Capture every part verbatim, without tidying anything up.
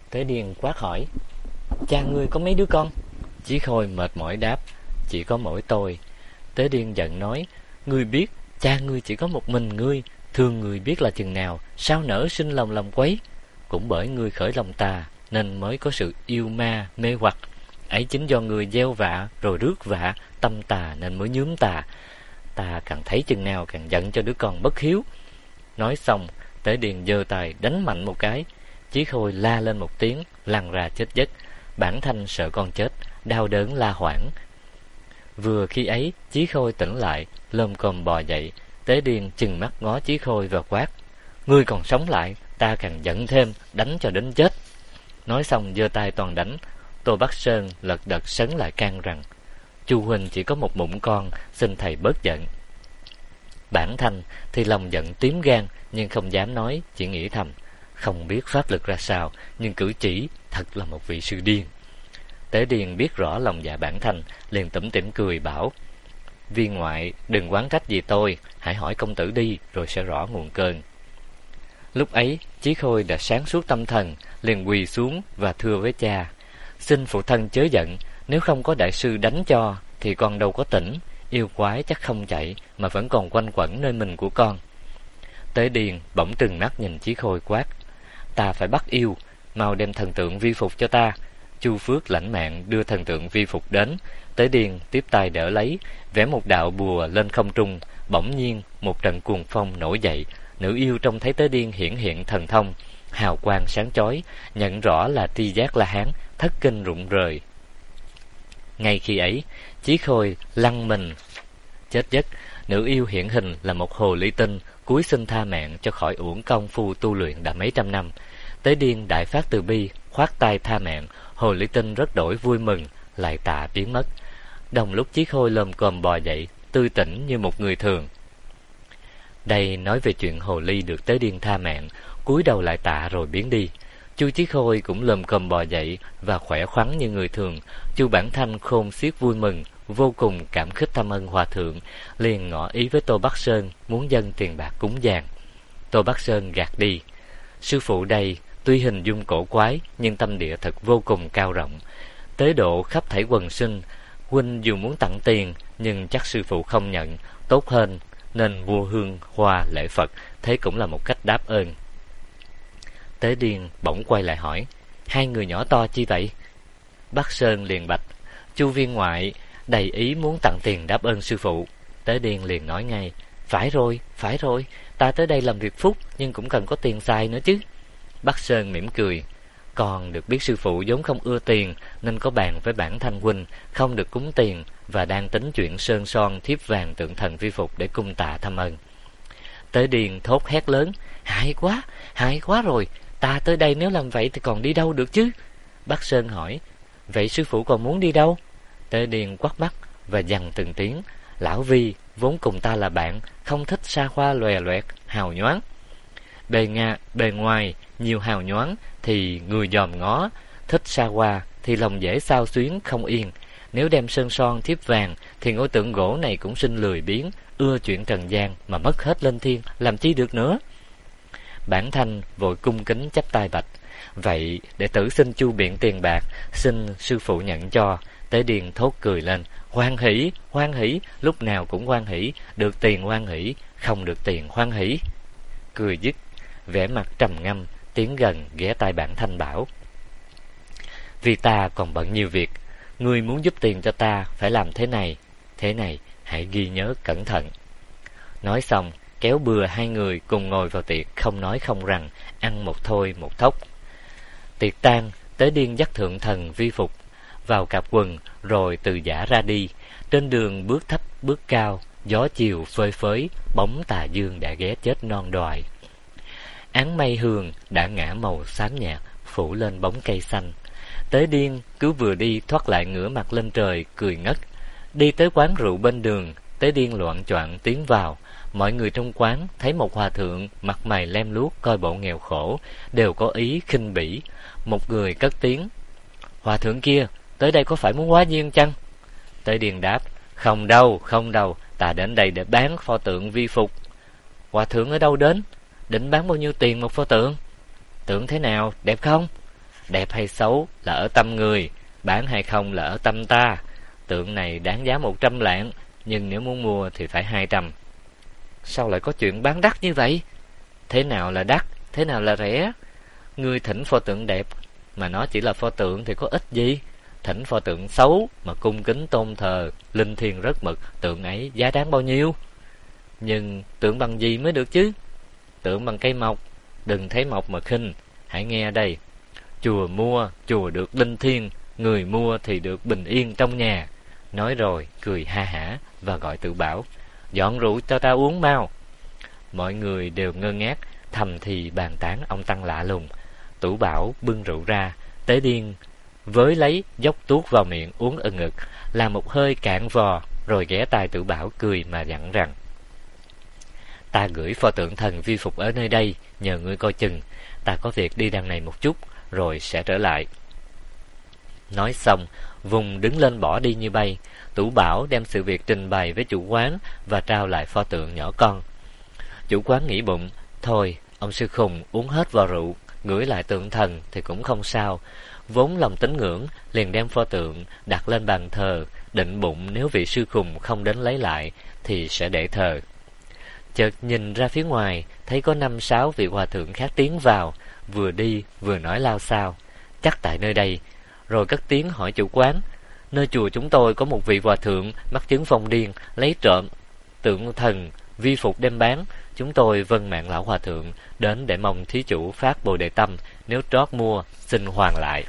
Tế Điền quát hỏi: Cha ngươi có mấy đứa con? Chí Khôi mệt mỏi đáp: Chỉ có mỗi tôi. Tế Điền giận nói: Ngươi biết cha ngươi chỉ có một mình ngươi, thương ngươi biết là chừng nào, sao nỡ sinh lòng làm quấy. Cũng bởi ngươi khởi lòng tà nên mới có sự yêu ma mê hoặc. Ấy chính do người gieo vạ rồi rước vạ, tâm tà nên mới nhuốm tà. Ta càng thấy chừng nào càng giận cho đứa con bất hiếu. Nói xong, Tế Điền giơ tay đánh mạnh một cái. Chí Khôi la lên một tiếng, lăn ra chết giấc. Bản Thanh sợ con chết, đau đớn la hoảng. Vừa khi ấy, Chí Khôi tỉnh lại, lồm cồm bò dậy. Tế Điền chừng mắt ngó Chí Khôi và quát: Ngươi còn sống lại, ta càng giận thêm, đánh cho đến chết. Nói xong giơ tay toàn đánh. Tô Bắc Sơn lật đật sấn lại can rằng: Chu huynh chỉ có một bụng con, xin thầy bớt giận. Bản Thanh thì lòng giận tím gan, nhưng không dám nói, chỉ nghĩ thầm: Không biết pháp lực ra sao, nhưng cử chỉ thật là một vị sư điên. Tế Điền biết rõ lòng dạ Bản Thanh, liền tủm tỉm cười bảo: Viên ngoại đừng oán trách gì tôi, hãy hỏi công tử đi, rồi sẽ rõ nguồn cơn. Lúc ấy Chí Khôi đã sáng suốt tâm thần, liền quỳ xuống và thưa với cha: Xin phụ thân chớ giận, nếu không có đại sư đánh cho thì con đâu có tỉnh, yêu quái chắc không chạy mà vẫn còn quanh quẩn nơi mình của con. Tế Điền bỗng trừng mắt nhìn Chí Khôi quát: Ta phải bắt yêu, mau đem thần tượng vi phục cho ta. Chu Phước lãnh mạng đưa thần tượng vi phục đến. Tế Điền tiếp tay đỡ lấy, vẽ một đạo bùa lên không trung. Bỗng nhiên một trận cuồng phong nổi dậy. Nữ yêu trông thấy Tế Điền hiển hiện thần thông, hào quang sáng chói, nhận rõ là Tri Giác La Hán, thất kinh rụng rời. Ngay khi ấy, Chí Khôi lăn mình chết giấc. Nữ yêu hiện hình là một hồ ly tinh, cúi xin tha mạng cho khỏi uổng công phu tu luyện đã mấy trăm năm. Tế Điền đại phát từ bi, khoát tay tha mạng. Hồ ly tinh rất đổi vui mừng, lại tạ biến mất. Đồng lúc Chí Khôi lồm cồm bò dậy, tươi tỉnh như một người thường. Đây nói về chuyện hồ ly được Tế Điền tha mạng, cúi đầu lại tạ rồi biến đi. Chu Chí Khôi cũng lồm cồm bò dậy và khỏe khoắn như người thường. Chu Bản Thanh khôn xiết vui mừng, vô cùng cảm kích thăm ân hòa thượng, liền ngỏ ý với Tô Bắc Sơn muốn dâng tiền bạc cúng dường. Tô Bắc Sơn gạt đi: Sư phụ đây tuy hình dung cổ quái, nhưng tâm địa thật vô cùng cao rộng, tế độ khắp thảy quần sinh. Huynh dù muốn tặng tiền, nhưng chắc sư phụ không nhận, tốt hơn nên mua hương hoa lễ Phật, thế cũng là một cách đáp ơn. Tế Điền bỗng quay lại hỏi: Hai người nhỏ to chi vậy? Bắc Sơn liền bạch: Chu viên ngoại đầy ý muốn tặng tiền đáp ơn sư phụ. Tế Điền liền nói ngay: Phải rồi, phải rồi, ta tới đây làm việc phúc, nhưng cũng cần có tiền xài nữa chứ. Bắc Sơn mỉm cười: Còn được biết sư phụ vốn không ưa tiền, nên có bàn với Bản Thanh huynh không được cúng tiền, và đang tính chuyện sơn son thiếp vàng tượng thần vi phục để cung tạ thăm ơn. Tế Điền thốt hét lớn: Hại quá, hại quá rồi, ta tới đây nếu làm vậy thì còn đi đâu được chứ? Bắc Sơn hỏi: Vậy sư phụ còn muốn đi đâu? Tế Điền quắt mắt và dằn từng tiếng: Lão Vi vốn cùng ta là bạn, không thích xa hoa lòe loẹt, hào nhoáng. Bề nga, bề ngoài nhiều hào nhoáng thì người dòm ngó, thích xa hoa thì lòng dễ xao xuyến không yên. Nếu đem sơn son thiếp vàng thì ngôi tượng gỗ này cũng sinh lười biếng, ưa chuyện trần gian mà mất hết lên thiên, làm chi được nữa. Bản Thanh vội cung kính chắp tay bạch: Vậy để tử xin chu biện tiền bạc, xin sư phụ nhận cho. Tế Điền thốt cười lên: Hoan hỷ, hoan hỷ, lúc nào cũng hoan hỷ, được tiền hoan hỷ, không được tiền hoan hỷ. Cười dứt, vẻ mặt trầm ngâm, tiến gần ghé tai Bản Thanh bảo: Vì ta còn bận nhiều việc, ngươi muốn giúp tiền cho ta phải làm thế này, thế này, hãy ghi nhớ cẩn thận. Nói xong, kéo bừa hai người cùng ngồi vào tiệc, không nói không rằng, ăn một thôi một thốc. Tiệc tan, Tế Điền dắt thượng thần vi phục vào cặp quần, rồi từ giã ra đi. Trên đường bước thấp bước cao, gió chiều phơi phới, bóng tà dương đã ghé chết non đoài. Áng mây hường đã ngả màu xám nhạt, phủ lên bóng cây xanh. Tế Điền cứ vừa đi thoát lại ngửa mặt lên trời, cười ngất. Đi tới quán rượu bên đường, Tế Điền loạng choạng tiến vào. Mọi người trong quán thấy một hòa thượng mặt mày lem luốc, coi bộ nghèo khổ, đều có ý khinh bỉ. Một người cất tiếng: Hòa thượng kia, tới đây có phải muốn hóa duyên chăng? Tế Điền đáp: Không đâu, không đâu, ta đến đây để bán pho tượng vi phục. Hòa thượng ở đâu đến? Định bán bao nhiêu tiền một pho tượng? Tượng thế nào, đẹp không? Đẹp hay xấu là ở tâm người, bán hay không là ở tâm ta. Tượng này đáng giá một trăm lạng, nhưng nếu muốn mua thì phải hai trăm. Sao lại có chuyện bán đắt như vậy? Thế nào là đắt, thế nào là rẻ? Ngươi thỉnh pho tượng đẹp mà nó chỉ là pho tượng thì có ích gì? Thỉnh pho tượng xấu mà cung kính tôn thờ linh thiêng rất mực, tượng ấy giá đáng bao nhiêu? Nhưng tượng bằng gì mới được chứ? Tượng bằng cây mộc. Đừng thấy mộc mà khinh. Hãy nghe đây. Chùa mua, chùa được linh thiêng, người mua thì được bình yên trong nhà. Nói rồi cười ha hả và gọi Tử Bảo: dọn rượu cho ta uống mau. Mọi người đều ngơ ngác, thầm thì bàn tán ông tăng lạ lùng. Tử Bảo bưng rượu ra, Tế Điên với lấy dốc tuốt vào miệng uống ưng ực, làm một hơi cạn vò, rồi ghé tai Tử Bảo cười mà dặn rằng: ta gửi pho tượng thần vi phục ở nơi đây, nhờ ngươi coi chừng. Ta có việc đi đằng này một chút, rồi sẽ trở lại. Nói xong, vùng đứng lên bỏ đi như bay. Tử Bảo đem sự việc trình bày với chủ quán và trao lại pho tượng nhỏ con. Chủ quán nghĩ bụng: thôi, ông sư khùng uống hết vò rượu, gửi lại tượng thần thì cũng không sao. Vốn lòng tín ngưỡng, liền đem pho tượng đặt lên bàn thờ, định bụng nếu vị sư khùng không đến lấy lại thì sẽ để thờ. Chợt nhìn ra phía ngoài, thấy có năm sáu vị hòa thượng khác tiến vào, vừa đi vừa nói lao xao: chắc tại nơi đây. Rồi cất tiếng hỏi chủ quán: nơi chùa chúng tôi có một vị hòa thượng mắc chứng phong điên, lấy trộm tượng thần vi phục đem bán. Chúng tôi vâng mạng lão hòa thượng đến để mong thí chủ phát bồ đề tâm, nếu trót mua xin hoàn lại.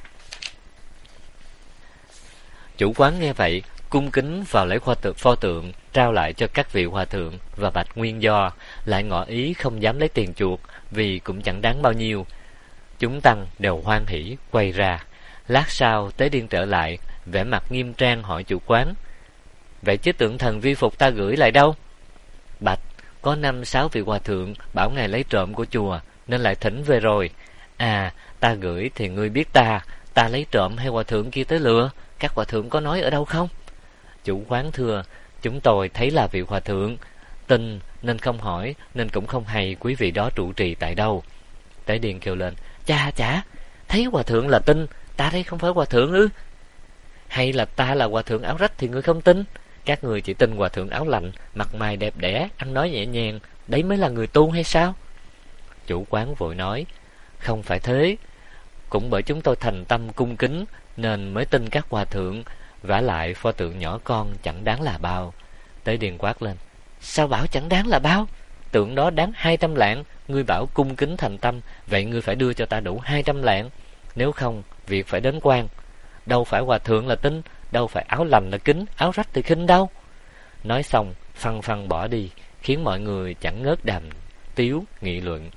Chủ quán nghe vậy, cung kính vào lấy pho tượng, pho tượng trao lại cho các vị hòa thượng và bạch nguyên do, lại ngỏ ý không dám lấy tiền chuộc vì cũng chẳng đáng bao nhiêu. Chúng tăng đều hoan hỉ quay ra. Lát sau Tế Điên trở lại, vẻ mặt nghiêm trang hỏi chủ quán: vậy chứ tượng thần vi phục ta gửi lại đâu? Bạch: có năm sáu vị hòa thượng bảo ngài lấy trộm của chùa nên lại thỉnh về rồi. À, ta gửi thì ngươi biết ta ta lấy trộm hay hòa thượng kia tới lừa? Các hòa thượng có nói ở đâu không? Chủ quán thưa: chúng tôi thấy là vị hòa thượng, tin nên không hỏi, nên cũng không hay quý vị đó trụ trì tại đâu. Tế Điên kêu lên: chà chà, thấy hòa thượng là tin, ta thấy không phải hòa thượng ư? Hay là ta là hòa thượng áo rách thì ngươi không tin? Các người chỉ tin hòa thượng áo lạnh, mặt mày đẹp đẽ, ăn nói nhẹ nhàng, đấy mới là người tu hay sao? Chủ quán vội nói: không phải thế, cũng bởi chúng tôi thành tâm cung kính nên mới tin các hòa thượng, vả lại pho tượng nhỏ con chẳng đáng là bao. Tế Điền quát lên: sao bảo chẳng đáng là bao? Tượng đó đáng hai trăm lạng, ngươi bảo cung kính thành tâm, vậy ngươi phải đưa cho ta đủ hai trăm lạng, nếu không việc phải đến quan. Đâu phải hòa thượng là tin, đâu phải áo lành là kính, áo rách thì khinh đâu. Nói xong phăng phăng bỏ đi, khiến mọi người chẳng ngớt đàm tiếu nghị luận.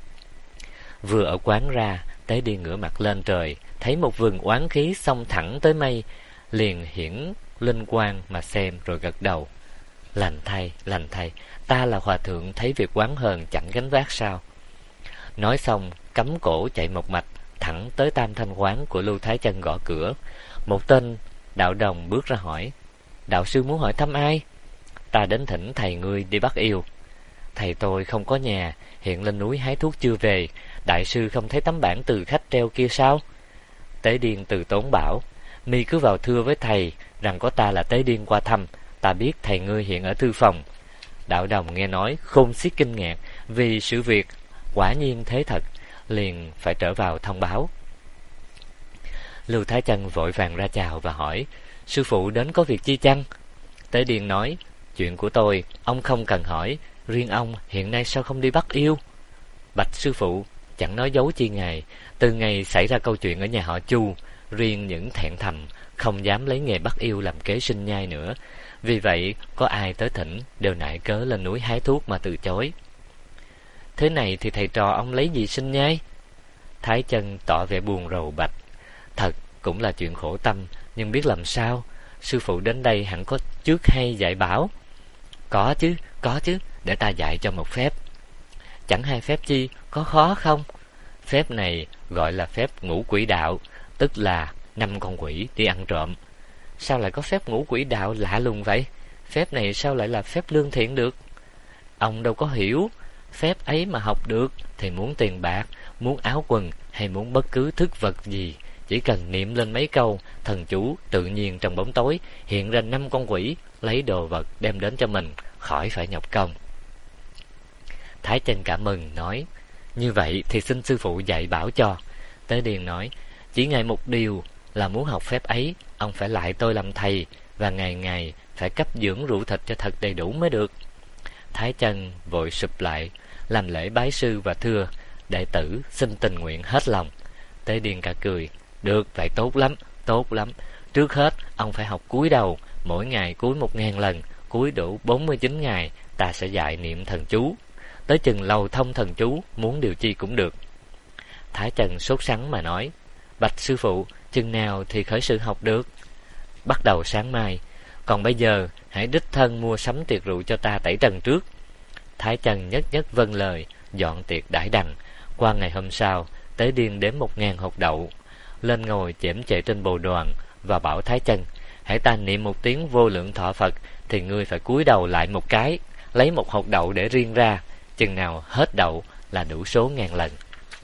Vừa ở quán ra, Tế Điên ngửa mặt lên trời, thấy một vườn oán khí xông thẳng tới mây, liền hiển linh quang mà xem rồi gật đầu: lành thay, lành thay, ta là hòa thượng thấy việc oán hờn chẳng gánh vác sao? Nói xong cắm cổ chạy một mạch thẳng tới Tam Thanh quán của Lưu Thái Chân gõ cửa. Một tên đạo đồng bước ra hỏi: đạo sư muốn hỏi thăm ai? Ta đến thỉnh thầy ngươi đi bắt yêu. Thầy tôi không có nhà, hiện lên núi hái thuốc chưa về. Đại sư không thấy tấm bảng từ khách treo kia sao? Tế Điên từ tốn bảo: mi cứ vào thưa với thầy rằng có ta là Tế Điên qua thăm, ta biết thầy ngươi hiện ở thư phòng. Đạo đồng nghe nói khôn xiết kinh ngạc, vì sự việc quả nhiên thế thật, liền phải trở vào thông báo. Lưu Thái Chân vội vàng ra chào và hỏi: sư phụ đến có việc chi chăng? Tế Điên nói: chuyện của tôi ông không cần hỏi, riêng ông hiện nay sao không đi bắt yêu? Bạch sư phụ, chẳng nói dấu chi ngài, từ ngày xảy ra câu chuyện ở nhà họ Chu, riêng những thẹn thầm không dám lấy nghề bắt yêu làm kế sinh nhai nữa. Vì vậy có ai tới thỉnh đều nại cớ lên núi hái thuốc mà từ chối. Thế này thì thầy trò ông lấy gì sinh nhai? Thái Chân tỏ vẻ buồn rầu bạch: thật cũng là chuyện khổ tâm, nhưng biết làm sao? Sư phụ đến đây hẳn có trước hay dạy bảo. Có chứ, có chứ, để ta dạy cho một phép. Chẳng hay phép chi, có khó không? Phép này gọi là phép ngũ quỷ đạo, tức là năm con quỷ đi ăn trộm. Sao lại có phép ngũ quỷ đạo lạ lùng vậy? Phép này sao lại là phép lương thiện được? Ông đâu có hiểu. Phép ấy mà học được thì muốn tiền bạc, muốn áo quần hay muốn bất cứ thức vật gì, chỉ cần niệm lên mấy câu thần chú, tự nhiên trong bóng tối hiện ra năm con quỷ lấy đồ vật đem đến cho mình, khỏi phải nhọc công. Thái Chân cảm mừng nói: như vậy thì xin sư phụ dạy bảo cho. Tế Điền nói: chỉ ngài một điều là muốn học phép ấy, ông phải lại tôi làm thầy, và ngày ngày phải cấp dưỡng rượu thịt cho thật đầy đủ mới được. Thái Chân vội sụp lại làm lễ bái sư và thưa: đệ tử xin tình nguyện hết lòng. Tế Điền cả cười: được, vậy tốt lắm, tốt lắm. Trước hết ông phải học cúi đầu, mỗi ngày cúi một ngàn lần, cúi đủ bốn mươi chín ngày, ta sẽ dạy niệm thần chú. Tới chừng lầu thông thần chú, muốn điều chi cũng được. Thái Chân sốt sắng mà nói: bạch sư phụ, chừng nào thì khởi sự học được? Bắt đầu sáng mai. Còn bây giờ hãy đích thân mua sắm tiệc rượu cho ta tẩy trần trước. Thái Chân nhất nhất vâng lời, dọn tiệc đãi đằng. Qua ngày hôm sau, Tế Điền đếm một ngàn hột đậu, lên ngồi chễm chệ trên bồ đoàn và bảo Thái Chân: hãy ta niệm một tiếng vô lượng thọ Phật thì ngươi phải cúi đầu lại một cái, lấy một hột đậu để riêng ra, chừng nào hết đậu là đủ số ngàn lần.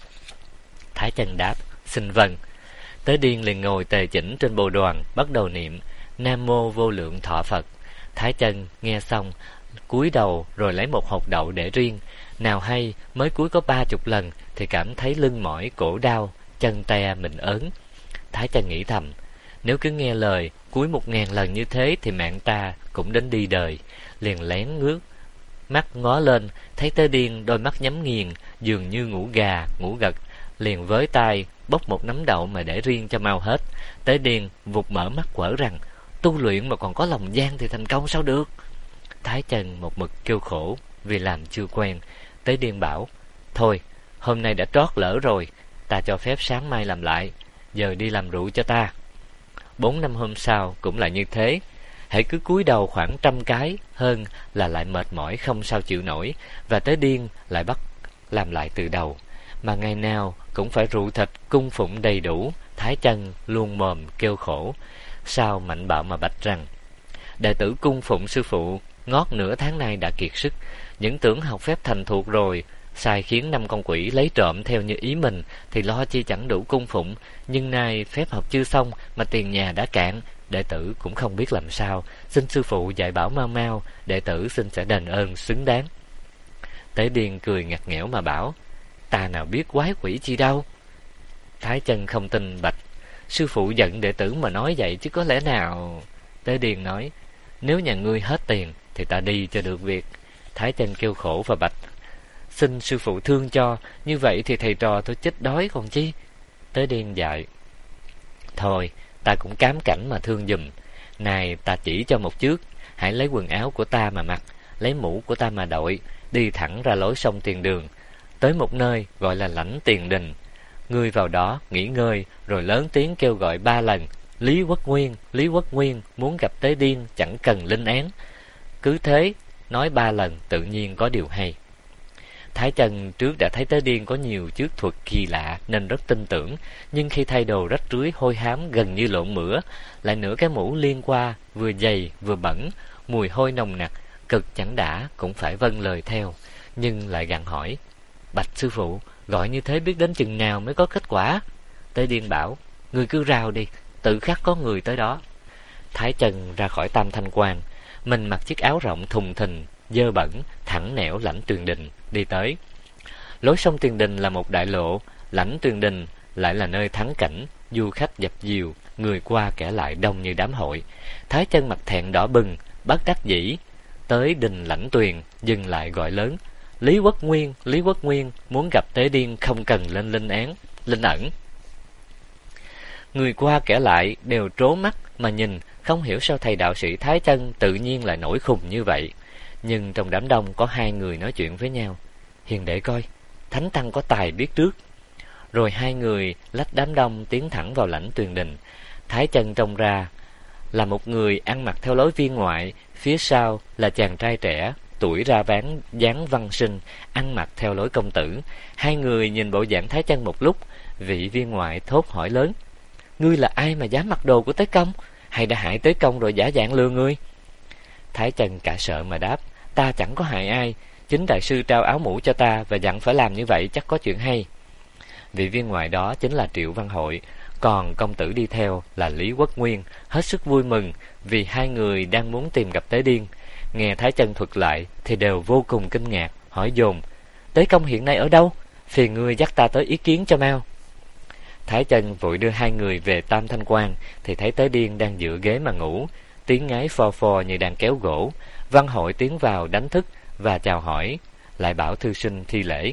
Thái Chân đáp: xin vâng. Tế Điền liền ngồi tề chỉnh trên bồ đoàn, bắt đầu niệm Nam Mô Vô Lượng Thọ Phật. Thái Chân nghe xong cúi đầu rồi lấy một hột đậu để riêng. Nào hay mới cúi có ba chục lần thì cảm thấy lưng mỏi, cổ đau, chân te mình ớn. Thái Chân nghĩ thầm: nếu cứ nghe lời cúi một ngàn lần như thế thì mạng ta cũng đến đi đời. Liền lén ngước mắt ngó lên, thấy Tế Điền đôi mắt nhắm nghiền, dường như ngủ gà ngủ gật, liền với tay bốc một nắm đậu mà để riêng cho mau hết. Tế Điền vụt mở mắt quở rằng: tu luyện mà còn có lòng gian thì thành công sao được? Thái Chân một mực kêu khổ vì làm chưa quen. Tế Điền bảo: thôi, hôm nay đã trót lỡ rồi, ta cho phép sáng mai làm lại, giờ đi làm rượu cho ta. Bốn năm hôm sau cũng là như thế, hãy cứ cúi đầu khoảng trăm cái hơn là lại mệt mỏi không sao chịu nổi, và Tế Điền lại bắt làm lại từ đầu. Mà ngày nào cũng phải rượu thịt cung phụng đầy đủ. Thái Chân luôn mồm kêu khổ. Sao Mạnh Bạo mà bạch rằng: đệ tử cung phụng sư phụ ngót nửa tháng nay đã kiệt sức, những tưởng học phép thành thuộc rồi, sai khiến năm con quỷ lấy trộm theo như ý mình thì lo chi chẳng đủ cung phụng, nhưng nay phép học chưa xong mà tiền nhà đã cạn, đệ tử cũng không biết làm sao, xin sư phụ dạy bảo mau mau, đệ tử xin sẽ đền ơn xứng đáng. Tế Điền cười ngặt nghẽo mà bảo: ta nào biết quái quỷ chi đâu. Thái Chân không tin bạch: sư phụ giận đệ tử mà nói vậy chứ có lẽ nào. Tế Điền nói: nếu nhà ngươi hết tiền thì ta đi cho được việc. Thái Chân kêu khổ và bạch: xin sư phụ thương cho, như vậy thì thầy trò tôi chết đói còn chi. Tế Điền dạy: thôi, ta cũng cám cảnh mà thương giùm. Này, ta chỉ cho một trước, hãy lấy quần áo của ta mà mặc, lấy mũ của ta mà đội, đi thẳng ra lối sông Tiền Đường, tới một nơi gọi là lãnh Tiền Đình. Ngươi vào đó nghỉ ngơi, rồi lớn tiếng kêu gọi ba lần: Lý Quốc Nguyên, Lý Quốc Nguyên, muốn gặp Tế Điền, chẳng cần linh án. Cứ thế nói ba lần, tự nhiên có điều hay. Thái Chân trước đã thấy Tế Điền có nhiều chước thuật kỳ lạ nên rất tin tưởng, nhưng khi thay đồ rách rưới hôi hám gần như lộn mửa, lại nửa cái mũ liên qua vừa dày vừa bẩn, mùi hôi nồng nặc, cực chẳng đã cũng phải vâng lời theo, nhưng lại gặng hỏi: bạch sư phụ, gọi như thế biết đến chừng nào mới có kết quả? Tế Điền bảo: người cứ rao đi, tự khắc có người tới đó. Thái Chân ra khỏi Tam Thanh Quan, mình mặc chiếc áo rộng thùng thình, dơ bẩn, thẳng nẻo lãnh Tuyền Đình đi tới. Lối sông Tiền Đình là một đại lộ, lãnh Tuyền Đình lại là nơi thắng cảnh, du khách dập dìu, người qua kẻ lại đông như đám hội. Thái Chân mặt thẹn đỏ bừng, bất đắc dĩ tới đình lãnh Tuyền, dừng lại gọi lớn: Lý Quốc Nguyên, Lý Quốc Nguyên, muốn gặp Tế Điền không cần lên linh án, linh ẩn. Người qua kẻ lại đều trố mắt mà nhìn, không hiểu sao thầy đạo sĩ Thái Chân tự nhiên lại nổi khùng như vậy. Nhưng trong đám đông có hai người nói chuyện với nhau: hiền đệ coi, Thánh Tăng có tài biết trước. Rồi hai người lách đám đông tiến thẳng vào lãnh Tuyền Đình. Thái Chân trông ra là một người ăn mặc theo lối viên ngoại, phía sau là chàng trai trẻ, tuổi ra ván dáng văn sinh, ăn mặc theo lối công tử. Hai người nhìn bộ dạng Thái Chân một lúc, vị viên ngoại thốt hỏi lớn: ngươi là ai mà dám mặc đồ của Tế Công, hay đã hại Tế Công rồi giả dạng lừa ngươi? Thái Chân cả sợ mà đáp: ta chẳng có hại ai, chính đại sư trao áo mũ cho ta và dặn phải làm như vậy, chắc có chuyện hay. Vị viên ngoại đó chính là Triệu Văn Hội, còn công tử đi theo là Lý Quốc Nguyên, hết sức vui mừng vì hai người đang muốn tìm gặp Tế Điên. Nghe Thái Chân thuật lại thì đều vô cùng kinh ngạc, hỏi dồn: Tế công hiện nay ở đâu? Phiền ngươi dắt ta tới ý kiến cho mau. Thái Chân vội đưa hai người về Tam Thanh Quan thì thấy Tế Điên đang dựa ghế mà ngủ, tiếng ngáy phò phò như đang kéo gỗ. Văn Hội tiến vào đánh thức và chào hỏi, lại bảo thư sinh thi lễ.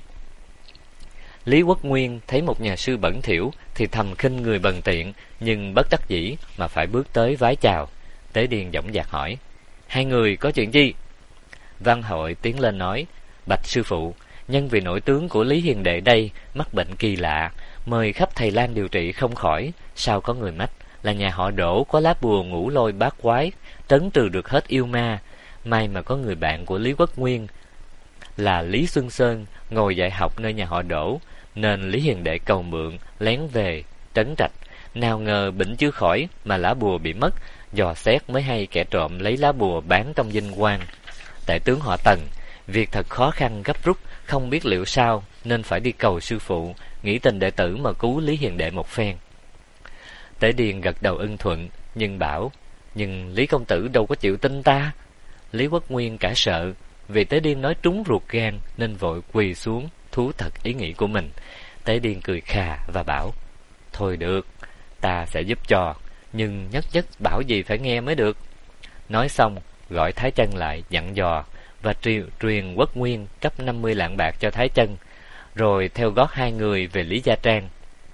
Lý Quốc Nguyên thấy một nhà sư bẩn thỉu thì thầm khinh người bần tiện, nhưng bất đắc dĩ mà phải bước tới vái chào. Tế Điên dõng dạc hỏi: Hai người có chuyện gì? Văn Hội tiến lên nói: Bạch sư phụ, nhân vì nội tướng của Lý Hiền đệ đây mắc bệnh kỳ lạ, mời khắp thầy lang điều trị không khỏi. Sao có người mách là nhà họ Đỗ có lá bùa ngũ lôi bát quái, trấn trừ được hết yêu ma. May mà có người bạn của Lý Quốc Nguyên là Lý Xuân Sơn ngồi dạy học nơi nhà họ Đỗ, nên Lý Hiền đệ cầu mượn lén về trấn trạch. Nào ngờ bệnh chưa khỏi mà lá bùa bị mất, dò xét mới hay kẻ trộm lấy lá bùa bán trong dinh quan. Tể tướng họ Tần, việc thật khó khăn gấp rút, không biết liệu sao, nên phải đi cầu sư phụ, nghĩ tình đệ tử mà cứu Lý Hiền đệ một phen. Tế Điền gật đầu ưng thuận, nhưng bảo: Nhưng Lý công tử đâu có chịu tin ta. Lý Quốc Nguyên cả sợ, vì Tế Điên nói trúng ruột gan nên vội quỳ xuống thú thật ý nghĩ của mình. Tế Điên cười khà và bảo: Thôi được, ta sẽ giúp cho, nhưng nhất nhất bảo gì phải nghe mới được. Nói xong gọi Thái Chân lại dặn dò và truyền, truyền Quốc Nguyên cấp năm mươi lạng bạc cho Thái Chân, rồi theo gót hai người về Lý Gia Trang.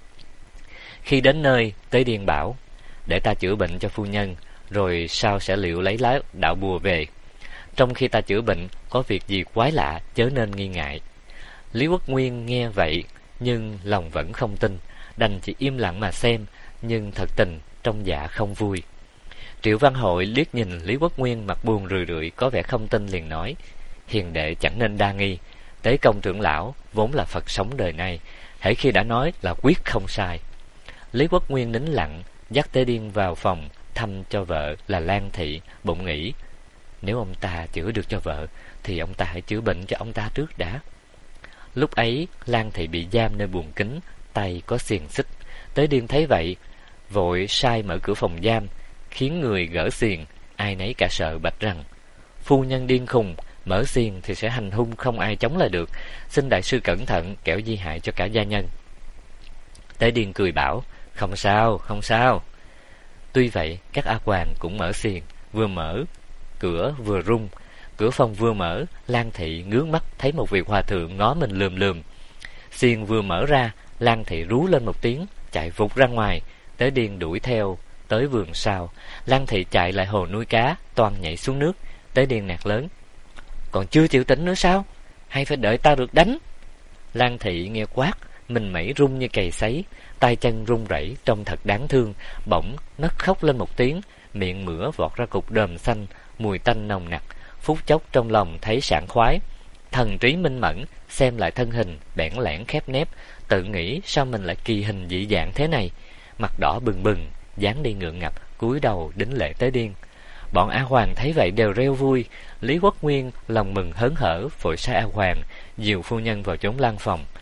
Khi đến nơi, Tế Điên bảo: Để ta chữa bệnh cho phu nhân, rồi sau sẽ liệu lấy lá đạo bùa về. Trong khi ta chữa bệnh, có việc gì quái lạ, chớ nên nghi ngại. Lý Quốc Nguyên nghe vậy, nhưng lòng vẫn không tin, đành chỉ im lặng mà xem, nhưng thật tình trong dạ không vui. Triệu Văn Hội liếc nhìn Lý Quốc Nguyên mặt buồn rười rượi, có vẻ không tin, liền nói: Hiền đệ chẳng nên đa nghi. Tế công trưởng lão vốn là Phật sống đời này, hễ khi đã nói là quyết không sai. Lý Quốc Nguyên nín lặng, dắt Tế Điên vào phòng thăm cho vợ là Lan Thị, bụng nghĩ: Nếu ông ta chữa được cho vợ thì ông ta hãy chữa bệnh cho ông ta trước đã. Lúc ấy Lan Thị bị giam nơi buồng kính, tay có xiềng xích. Tế Điên thấy vậy, vội sai mở cửa phòng giam, khiến người gỡ xiềng. Ai nấy cả sợ, bạch rằng: Phu nhân điên khùng, mở xiềng thì sẽ hành hung không ai chống lại được, xin đại sư cẩn thận, kẻo di hại cho cả gia nhân. Tế Điên cười bảo: Không sao, không sao. Tuy vậy các A Hoàng cũng mở xiềng, vừa mở cửa vừa rung. Cửa phòng vừa mở, Lan Thị ngước mắt thấy một vị hòa thượng ngó mình lườm lườm. Xiềng vừa mở ra, Lan Thị rú lên một tiếng, chạy vụt ra ngoài. Tế Điên đuổi theo tới vườn sau. Lan Thị chạy lại hồ nuôi cá, toan nhảy xuống nước. Tế Điên nạt lớn: Còn chưa chịu tỉnh nữa sao? Hay phải đợi ta được đánh? Lan Thị nghe quát, mình mẩy rung như cày sấy, tay chân run rẩy trông thật đáng thương. Bỗng nấc khóc lên một tiếng, miệng mửa vọt ra cục đờm xanh, mùi tanh nồng nặc. Phút chốc trong lòng thấy sảng khoái, thần trí minh mẫn, xem lại thân hình bẽn lẽn khép nép, tự nghĩ sao mình lại kỳ hình dị dạng thế này. Mặt đỏ bừng bừng, dáng đi ngượng ngập, cúi đầu đính lễ Tế Điên. Bọn A Hoàng thấy vậy đều reo vui. Lý Quốc Nguyên lòng mừng hớn hở, vội sai A Hoàng dìu phu nhân vào chốn lan phòng.